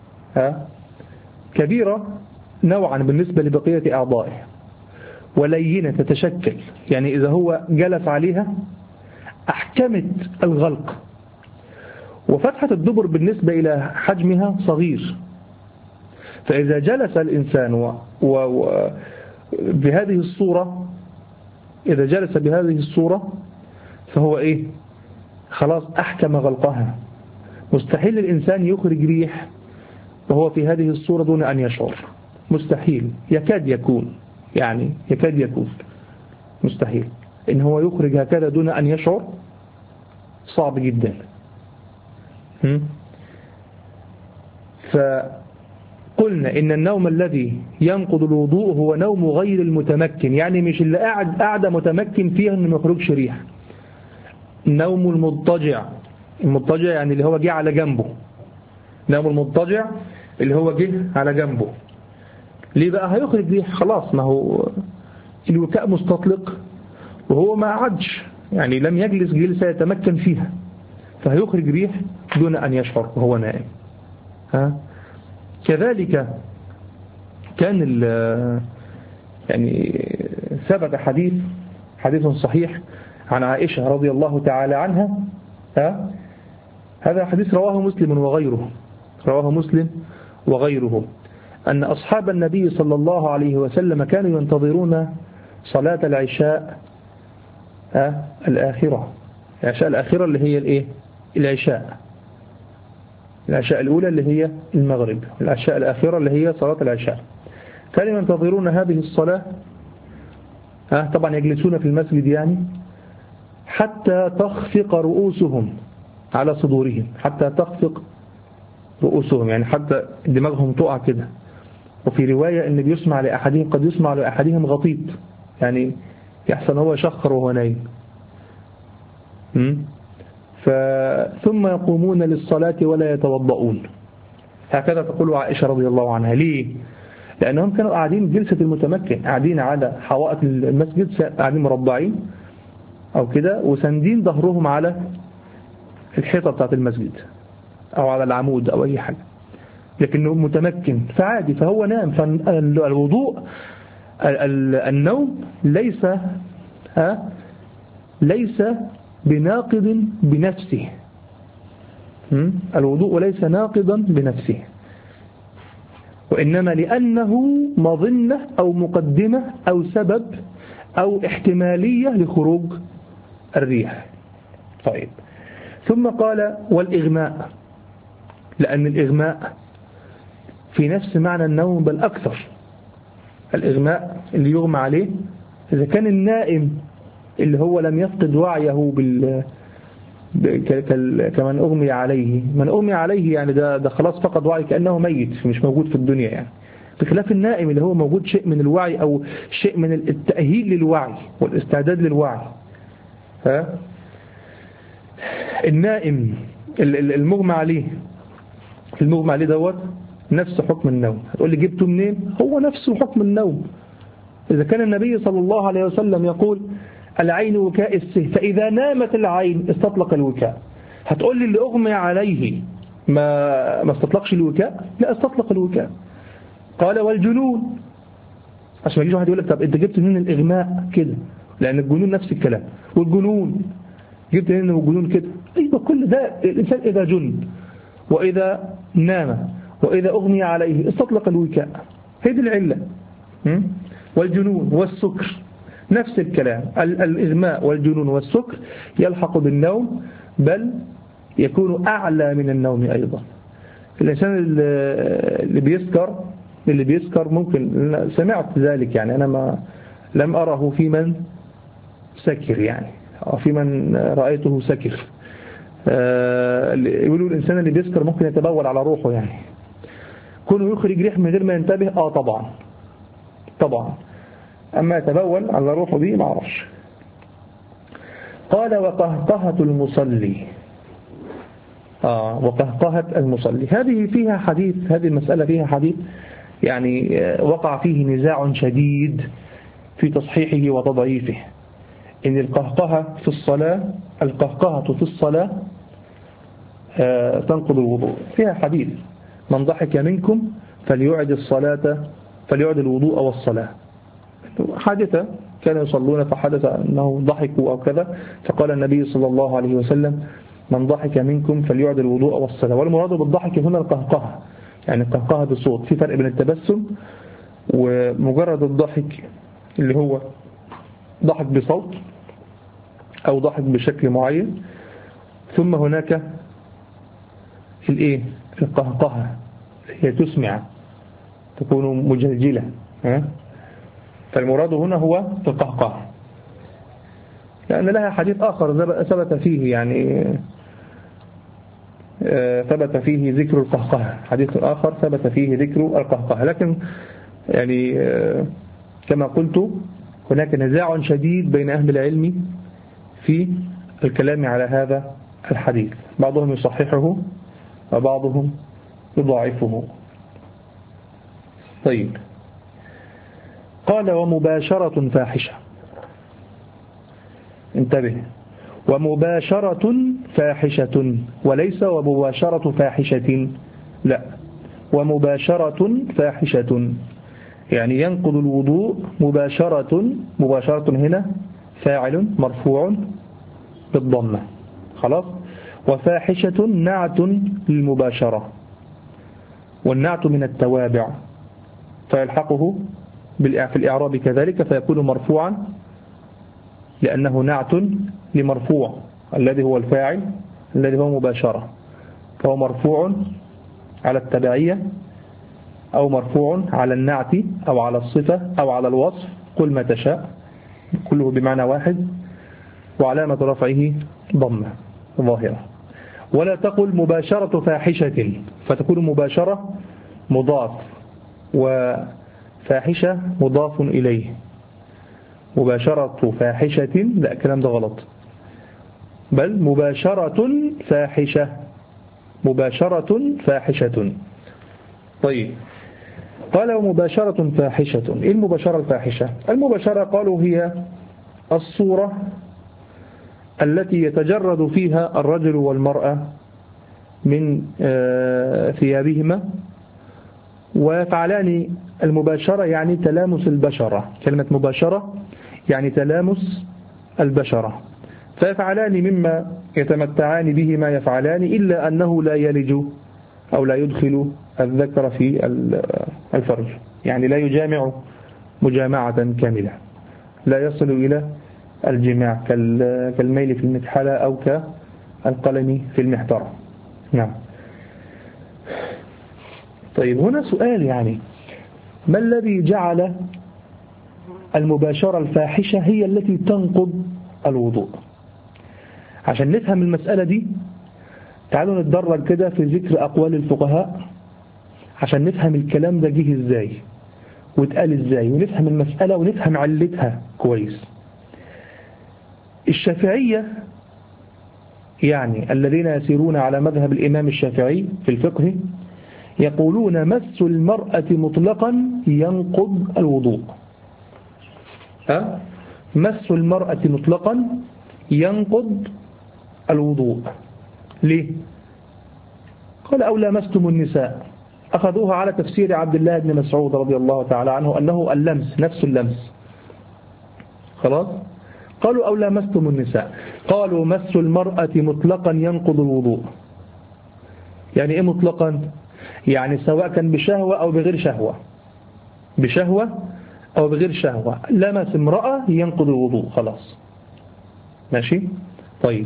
كبيرة نوعا بالنسبة لبقية أعضائه، ولينة تتشكل، يعني إذا هو جلس عليها أحكمت الغلق، وفتحة الدبر بالنسبة إلى حجمها صغير، فإذا جلس الإنسان و... و... و... بهذه الصورة إذا جلس بهذه الصورة فهو إيه؟ خلاص أحكم غلقها. مستحيل الإنسان يخرج ريح وهو في هذه الصورة دون أن يشعر، مستحيل، يكاد يكون، يعني يكاد يكون مستحيل إن هو يخرج هكذا دون أن يشعر، صعب جدا. فقلنا إن النوم الذي ينقض الوضوء هو نوم غير المتمكن، يعني مش اللي قاعد قاعدة متمكن فيها إنه ما يخرجش ريح. نوم المضطجع، المضطجع يعني اللي هو جه على جنبه، نوم المضطجع اللي هو جه على جنبه. ليه بقى هيخرج ريح؟ خلاص، ما هو الوكاء مستطلق وهو ما قعدش، يعني لم يجلس جلسة يتمكن فيها، فهيخرج ريح دون أن يشعر وهو نائم. ها؟ كذلك كان يعني ثبت حديث حديث صحيح عن عائشة رضي الله تعالى عنها. ها؟ هذا حديث رواه مسلم وغيره رواه مسلم وغيره أن أصحاب النبي صلى الله عليه وسلم كانوا ينتظرون صلاة العشاء ها؟ الآخرة العشاء الآخرة اللي هي الإيه؟ العشاء العشاء الأولى اللي هي المغرب، العشاء الآخرة اللي هي صلاة العشاء. كانوا ينتظرون هذه الصلاة، ها طبعا يجلسون في المسجد يعني، حتى تخفق رؤوسهم على صدورهم، حتى تخفق رؤوسهم، يعني حتى دماغهم تقع كده. وفي رواية ان بيسمع لأحدهم قد يسمع لأحدهم غطيط، يعني يحسن هو يشخر وهو نايم. ثم يقومون للصلاة ولا يتوضؤون. هكذا تقول عائشة رضي الله عنها. ليه؟ لأنهم كانوا قاعدين جلسة المتمكن، قاعدين على حوائط المسجد، قاعدين مربعين أو كده، وسندين ظهرهم على الحيطة بتاعت المسجد أو على العمود أو أي حاجة، لكنه متمكن فعادي، فهو نام. فالوضوء النوم ليس ها ليس بناقض بنفسه. الوضوء ليس ناقضا بنفسه، وإنما لأنه مظنة أو مقدمة أو سبب أو احتمالية لخروج الريح. طيب، ثم قال والإغماء، لأن الإغماء في نفس معنى النوم بل أكثر. الإغماء اللي يغمى عليه إذا كان النائم اللي هو لم يفقد وعيه بال كمن أغمي عليه، من أغمي عليه يعني ده, ده خلاص فقد وعي كأنه ميت مش موجود في الدنيا، يعني بخلاف النائم اللي هو موجود شيء من الوعي أو شيء من التأهيل للوعي والاستعداد للوعي. ها؟ النائم المغمى عليه المغمى عليه دوت نفس حكم النوم. هتقول لي جبته منين؟ هو نفس حكم النوم. إذا كان النبي صلى الله عليه وسلم يقول العين وكاء السه، فإذا نامت العين استطلق الوكاء. هتقول لي اللي أغمي عليه ما ما استطلقش الوكاء؟ لا، استطلق الوكاء. قال والجنون، عشان ما يجيش واحد يقول لك طب انت جبت منين الإغماء كده؟ لأن الجنون نفس الكلام. والجنون جبت منين الجنون كده؟ أيوة، كل ده الإنسان إذا جن وإذا نام وإذا أغمي عليه استطلق الوكاء، هي دي العلة. والجنون والسكر نفس الكلام. الإغماء والجنون والسكر يلحق بالنوم، بل يكون أعلى من النوم أيضا. الإنسان اللي بيسكر اللي بيسكر ممكن، سمعت ذلك يعني، أنا ما لم أره في من سكر يعني، أو في من رأيته سكر. يقولوا الإنسان اللي بيسكر ممكن يتبول على روحه، يعني كونه يخرج ريح من غير ما ينتبه. آه طبعا طبعا، أما يتبول على روحه دي ما أعرفش. قال وقهقهة المصلي. آه وقهقهة المصلي هذه فيها حديث، هذه المسألة فيها حديث يعني وقع فيه نزاع شديد في تصحيحه وتضعيفه. إن القهقهة في الصلاة القهقهة في الصلاة آه تنقض الوضوء. فيها حديث من ضحك منكم فليعد الصلاة فليعد الوضوء والصلاة. حادثة كانوا يصلون فحدث أنه ضحكوا أو كذا، فقال النبي صلى الله عليه وسلم من ضحك منكم فليعد الوضوء والصلاة. والمراد بالضحك هنا القهقهة، يعني القهقهة بالصوت. في فرق بين التبسم ومجرد الضحك اللي هو ضحك بصوت أو ضحك بشكل معين، ثم هناك الايه القهقهة هي تسمع، تكون مجلجلة. فالمراد هنا هو القهقهة، لأن لها حديث آخر ثبت فيه يعني ثبت فيه ذكر القهقهة، حديث آخر ثبت فيه ذكر القهقهة. لكن يعني كما قلت هناك نزاع شديد بين أهل العلم في الكلام على هذا الحديث، بعضهم يصححه وبعضهم يضاعفه. طيب، قال ومباشرة فاحشة. انتبه، ومباشرة فاحشة، وليس ومباشرة فاحشة، لا، ومباشرة فاحشة، يعني ينقض الوضوء مباشرة. مباشرة هنا فاعل مرفوع بالضمة، خلاص. وفاحشة نعت للمباشرة، والنعت من التوابع فيلحقه في الإعراب كذلك، فيكون مرفوعا لأنه نعت لمرفوع الذي هو الفاعل الذي هو مباشرة، فهو مرفوع على التبعية أو مرفوع على النعت أو على الصفة أو على الوصف، قل ما تشاء، كله بمعنى واحد. وعلامة رفعه ضمة ظاهرة. ولا تقل مباشرة فاحشة، فتكون مباشرة مضاف وفاحشة مضاف إليه. مباشرة فاحشة، لا الكلام ده غلط، بل مباشرة فاحشة، مباشرة فاحشة. طيب قال ومباشرة فاحشة. إيه المباشرة الفاحشة؟ المباشرة قالوا هي الصورة التي يتجرد فيها الرجل والمرأة من ثيابهما ويفعلان المباشرة، يعني تلامس البشرة. كلمة مباشرة يعني تلامس البشرة، فيفعلان مما يتمتعان به ما يفعلان، إلا أنه لا يلج أو لا يدخل الذكر في الفرج، يعني لا يجامع مجامعة كاملة، لا يصل إلى الجماع كالميل في المكحلة أو كالقلم في المحترة. نعم. طيب هنا سؤال، يعني ما الذي جعل المباشرة الفاحشة هي التي تنقض الوضوء؟ عشان نفهم المسألة دي تعالوا نتدرج كده في ذكر أقوال الفقهاء عشان نفهم الكلام ده جه ازاي واتقال ازاي، ونفهم المسألة ونفهم علتها كويس. الشافعية يعني الذين يسيرون على مذهب الإمام الشافعي في الفقه يقولون مس المرأة مطلقا ينقض الوضوء. أه؟ مس المرأة مطلقا ينقض الوضوء. ليه؟ قال أو لامستم النساء، أخذوها على تفسير عبد الله بن مسعود رضي الله تعالى عنه أنه اللمس نفس اللمس. خلاص؟ قالوا أو لامستم النساء، قالوا مس المرأة مطلقا ينقض الوضوء. يعني إيه مطلقا؟ يعني سواء كان بشهوة أو بغير شهوة، بشهوة أو بغير شهوة، لمس امرأة ينقض الوضوء خلاص. ماشي؟ طيب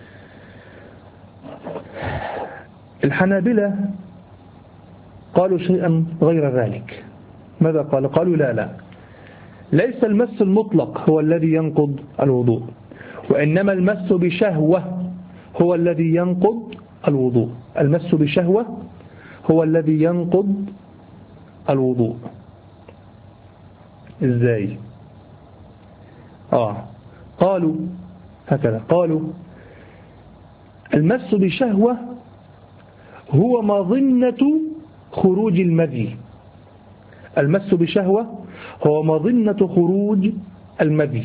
الحنابلة قالوا شيئا غير ذلك. ماذا قال؟ قالوا لا لا ليس المس المطلق هو الذي ينقض الوضوء، وإنما المس بشهوة هو الذي ينقض الوضوء. المس بشهوة هو الذي ينقض الوضوء. إزاي؟ آه قالوا هكذا، قالوا المس بشهوة هو مظنة خروج المذي. المس بشهوة هو مظنة خروج المذي،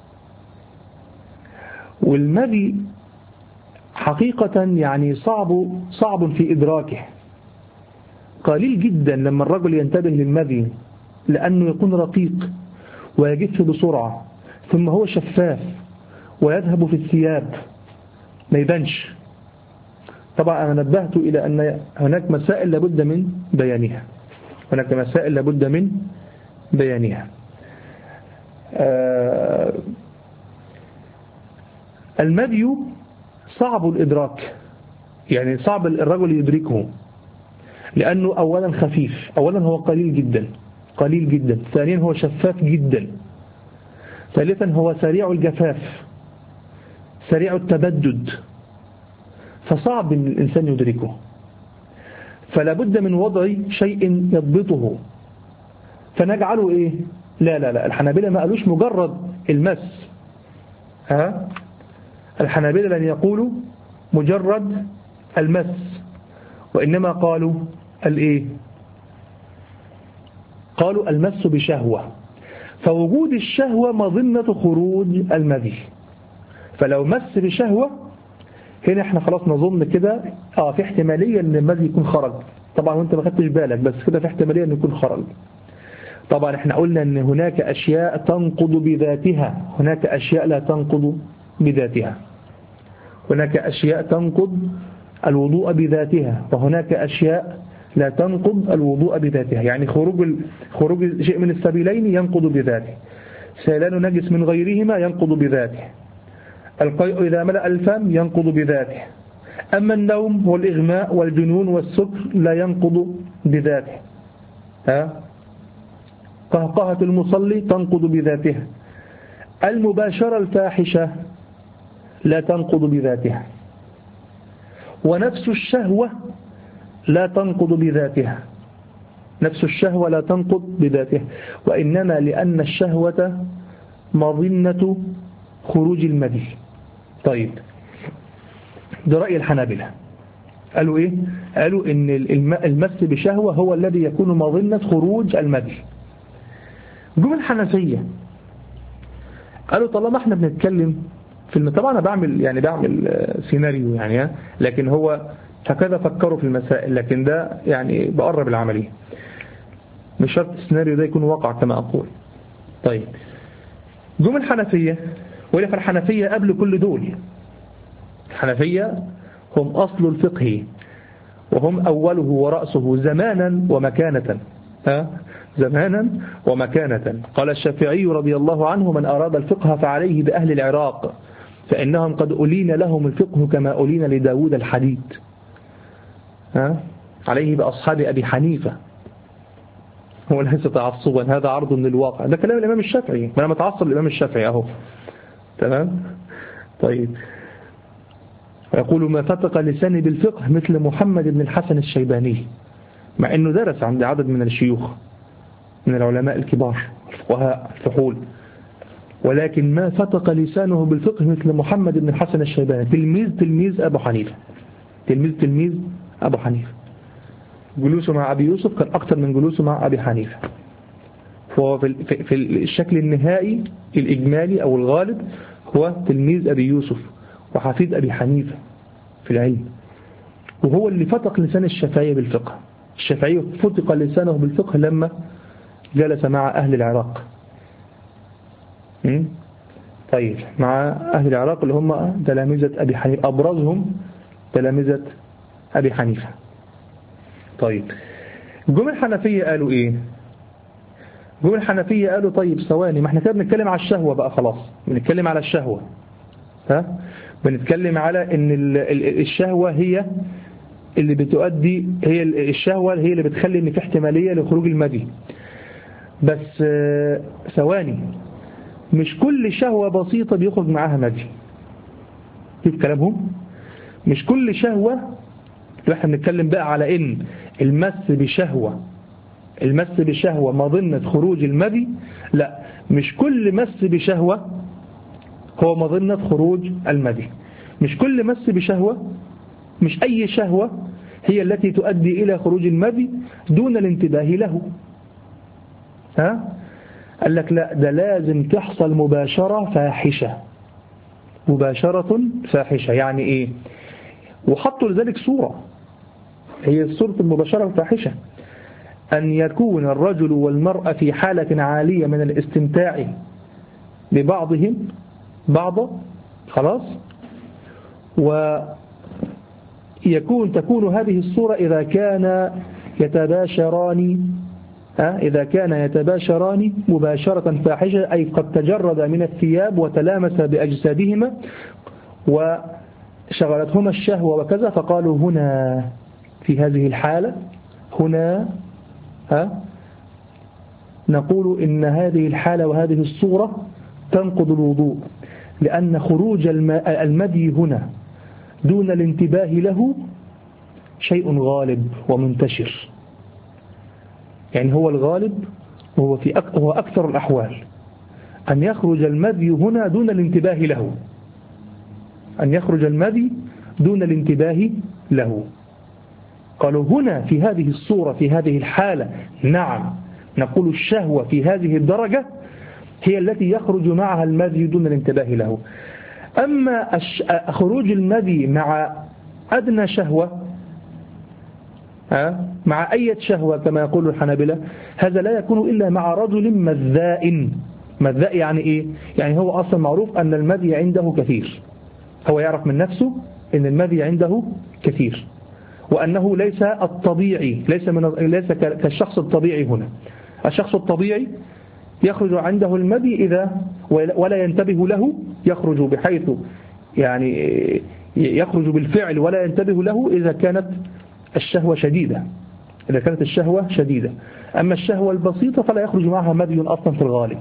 والمذي حقيقة يعني صعب صعب في إدراكه، قليل جدا لما الرجل ينتبه للمذي، لأنه يكون رقيق ويجف بسرعة، ثم هو شفاف ويذهب في الثياب ما يبانش. طبعا أنا نبهت إلى أن هناك مسائل لابد من بيانها، هناك مسائل لابد من بيانها. آه المذي صعب الإدراك، يعني صعب الرجل يدركه، لأنه أولا خفيف، أولا هو قليل جدا قليل جدا، ثانيا هو شفاف جدا، ثالثا هو سريع الجفاف سريع التبدد، فصعب أن الإنسان يدركه، فلا بد من وضع شيء يضبطه. فنجعله إيه؟ لا لا لا الحنابلة ما قالوش مجرد المس، ها؟ الحنابلة لن يقولوا مجرد المس، وإنما قالوا الإيه؟ قالوا المس بشهوة، فوجود الشهوة مظنة خروج المذي. فلو مس بشهوة هنا احنا خلاص نظن كده اه في احتمالية ان المذي يكون خرج، طبعا وانت ما خدتش بالك، بس كده في احتمالية ان يكون خرج. طبعا احنا قلنا ان هناك اشياء تنقض بذاتها، هناك اشياء لا تنقض بذاتها، هناك اشياء تنقض الوضوء بذاتها، وهناك اشياء لا تنقض الوضوء بذاتها. يعني خروج ال... خروج شيء من السبيلين ينقض بذاته، سيلان نجس من غيرهما ينقض بذاته، القيء إذا ملأ الفم ينقض بذاته، أما النوم والإغماء والجنون والسكر لا ينقض بذاته، ها؟ قهقهة المصلي تنقض بذاتها. المباشرة الفاحشة لا تنقض بذاتها، ونفس الشهوة لا تنقض بذاتها، نفس الشهوة لا تنقض بذاتها، وإنما لأن الشهوة مظنة خروج المذي. طيب ده رأي الحنابلة، قالوا إيه؟ قالوا إن المس بشهوة هو الذي يكون مظنة خروج المذي. جم الحنفية قالوا طالما احنا بنتكلم في الم... طبعا أنا بعمل يعني بعمل سيناريو يعني، لكن هو هكذا فكروا في المسائل، لكن ده يعني بقرب العملية، مش شرط السيناريو ده يكون واقع كما أقول. طيب جم الحنفية، ولا فالحنفية قبل كل دول، الحنفية هم أصل الفقه وهم أوله ورأسه زمانا ومكانة، ها؟ زمانا ومكانة. قال الشافعي رضي الله عنه: من أراد الفقه فعليه بأهل العراق فإنهم قد ألين لهم الفقه كما ألين لداود الحديد. ها؟ عليه بأصحاب أبي حنيفة. هو ليس تعصبا، هذا عرض من الواقع، ده كلام الإمام الشافعي، ما أنا متعصب الإمام الشافعي أهو. تمام. طيب يقول: ما فتق لساني بالفقه مثل محمد بن الحسن الشيباني، مع أنه درس عند عدد من الشيوخ من العلماء الكبار الفقهاء الفحول، ولكن ما فتق لسانه بالفقه مثل محمد بن الحسن الشيباني، تلميذ تلميذ أبو حنيفة، تلميذ تلميذ أبو حنيفة. جلوسه مع أبي يوسف كان أكثر من جلوسه مع أبي حنيفة. فهو في في الشكل النهائي الإجمالي أو الغالب هو تلميذ أبي يوسف وحفيد أبي حنيفة في العلم، وهو اللي فتق لسان الشافعي بالفقه. الشافعي فتق لسانه بالفقه لما جلس مع أهل العراق. طيب مع أهل العراق اللي هم تلامذة أبي حنيفة، أبرزهم تلامذة أبي حنيفة. طيب جم الحنفية قالوا إيه؟ جم الحنفية قالوا طيب ثواني، ما احنا كده بنتكلم على الشهوة بقى، خلاص بنتكلم على الشهوة، ها؟ بنتكلم على ان الشهوة هي اللي بتؤدي، هي الشهوة هي اللي بتخلي ان في احتمالية لخروج المذي. بس ثواني، مش كل شهوة بسيطة بيخرج معاها مذي. كيف كلامهم؟ مش كل شهوة، احنا بنتكلم بقى على ان المس بشهوة المس بشهوة مظنة خروج المذي، لا، مش كل مس بشهوة هو مظنة خروج المذي. مش كل مس بشهوة، مش أي شهوة هي التي تؤدي إلى خروج المذي دون الانتباه له. ها؟ قال لك لا، ده لازم تحصل مباشرة فاحشة، مباشرة فاحشة. يعني إيه؟ وحطوا لذلك صورة، هي صورة المباشرة الفاحشة: أن يكون الرجل والمرأة في حالة عالية من الاستمتاع ببعضهم بعضا، خلاص، ويكون تكون هذه الصورة إذا كان يتباشران إذا كان يتباشران مباشرة فاحشة، أي قد تجرد من الثياب وتلامس بأجسادهما وشغلتهما الشهوة وكذا. فقالوا هنا في هذه الحالة هنا ها نقول إن هذه الحالة وهذه الصورة تنقض الوضوء، لأن خروج المذي هنا دون الانتباه له شيء غالب ومنتشر. يعني هو الغالب وهو في أك هو أكثر الأحوال أن يخرج المذي هنا دون الانتباه له، أن يخرج المذي دون الانتباه له. قالوا هنا في هذه الصورة في هذه الحالة نعم نقول الشهوة في هذه الدرجة هي التي يخرج معها المذي دون الانتباه له. أما خروج المذي مع أدنى شهوة، مع أي شهوة كما يقول الحنابلة، هذا لا يكون إلا مع رجل مذاء. مذاء يعني إيه؟ يعني هو أصلا معروف أن المذي عنده كثير، هو يعرف من نفسه أن المذي عنده كثير، وأنه ليس الطبيعي، ليس من ليس كالشخص الطبيعي. هنا الشخص الطبيعي يخرج عنده المذي إذا ولا ينتبه له، يخرج بحيث يعني يخرج بالفعل ولا ينتبه له إذا كانت الشهوة شديدة، إذا كانت الشهوة شديدة. أما الشهوة البسيطة فلا يخرج معها مذي أصلا في الغالب.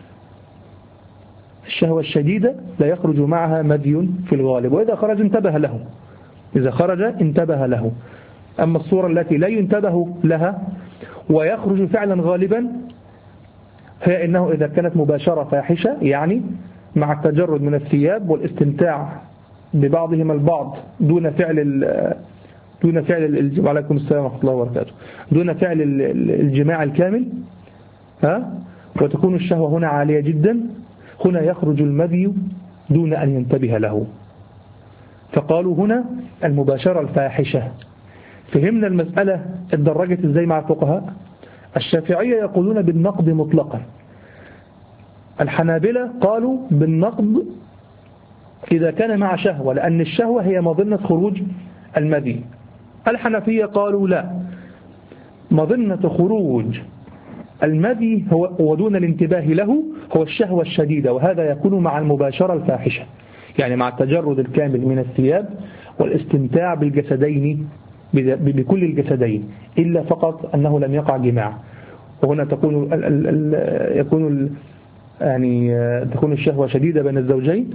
الشهوة الشديدة لا يخرج معها مذي في الغالب، وإذا خرج انتبه له، إذا خرج انتبه له. أما الصورة التي لا ينتبه لها ويخرج فعلا غالبا هي إنه إذا كانت مباشرة فاحشة، يعني مع التجرد من الثياب والاستمتاع ببعضهم البعض دون فعل دون فعل الجماع، عليكم السلام ورحمة الله وبركاته، دون فعل الجماع الكامل، ها، وتكون الشهوة هنا عالية جدا، هنا يخرج المذي دون أن ينتبه له. فقالوا هنا المباشرة الفاحشة. فهمنا المسألة اتدرجت ازاي مع الفقهاء. الشافعية يقولون بالنقض مطلقا، الحنابلة قالوا بالنقض إذا كان مع شهوة، لأن الشهوة هي مظنة خروج المذي. الحنفية قالوا لا، مظنة خروج المذي هو ودون الانتباه له هو الشهوة الشديدة، وهذا يكون مع المباشرة الفاحشة، يعني مع التجرد الكامل من الثياب والاستمتاع بالجسدين بكل الجسدين، إلا فقط أنه لم يقع جماع، وهنا تكون ال ال ال يكون ال يعني تكون الشهوة شديدة بين الزوجين،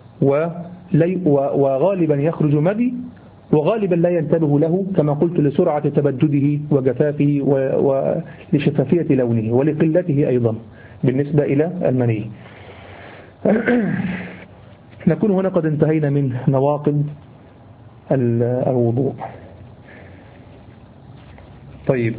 وغالبا يخرج مذي، وغالبا لا ينتبه له كما قلت لسرعة تبدده وجفافه ولشفافية لونه ولقلته أيضا بالنسبة إلى المني. نكون هنا قد انتهينا من نواقض الوضوء. طيب،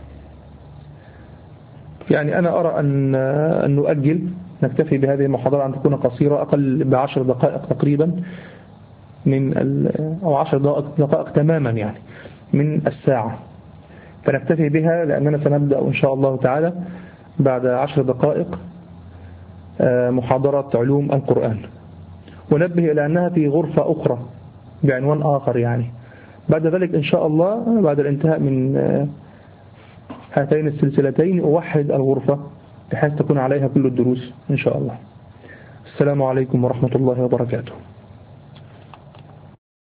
يعني أنا أرى أن أن نؤجل، نكتفي بهذه المحاضرة أن تكون قصيرة، أقل بعشر دقائق تقريبا من أو عشر دقائق تماما يعني من الساعة، فنكتفي بها لأننا سنبدأ إن شاء الله تعالى بعد عشر دقائق محاضرة علوم القرآن. ونبه إلى أنها في غرفة أخرى بعنوان آخر، يعني بعد ذلك إن شاء الله بعد الانتهاء من هاتين السلسلتين أوحد الغرفة بحيث تكون عليها كل الدروس إن شاء الله. السلام عليكم ورحمة الله وبركاته.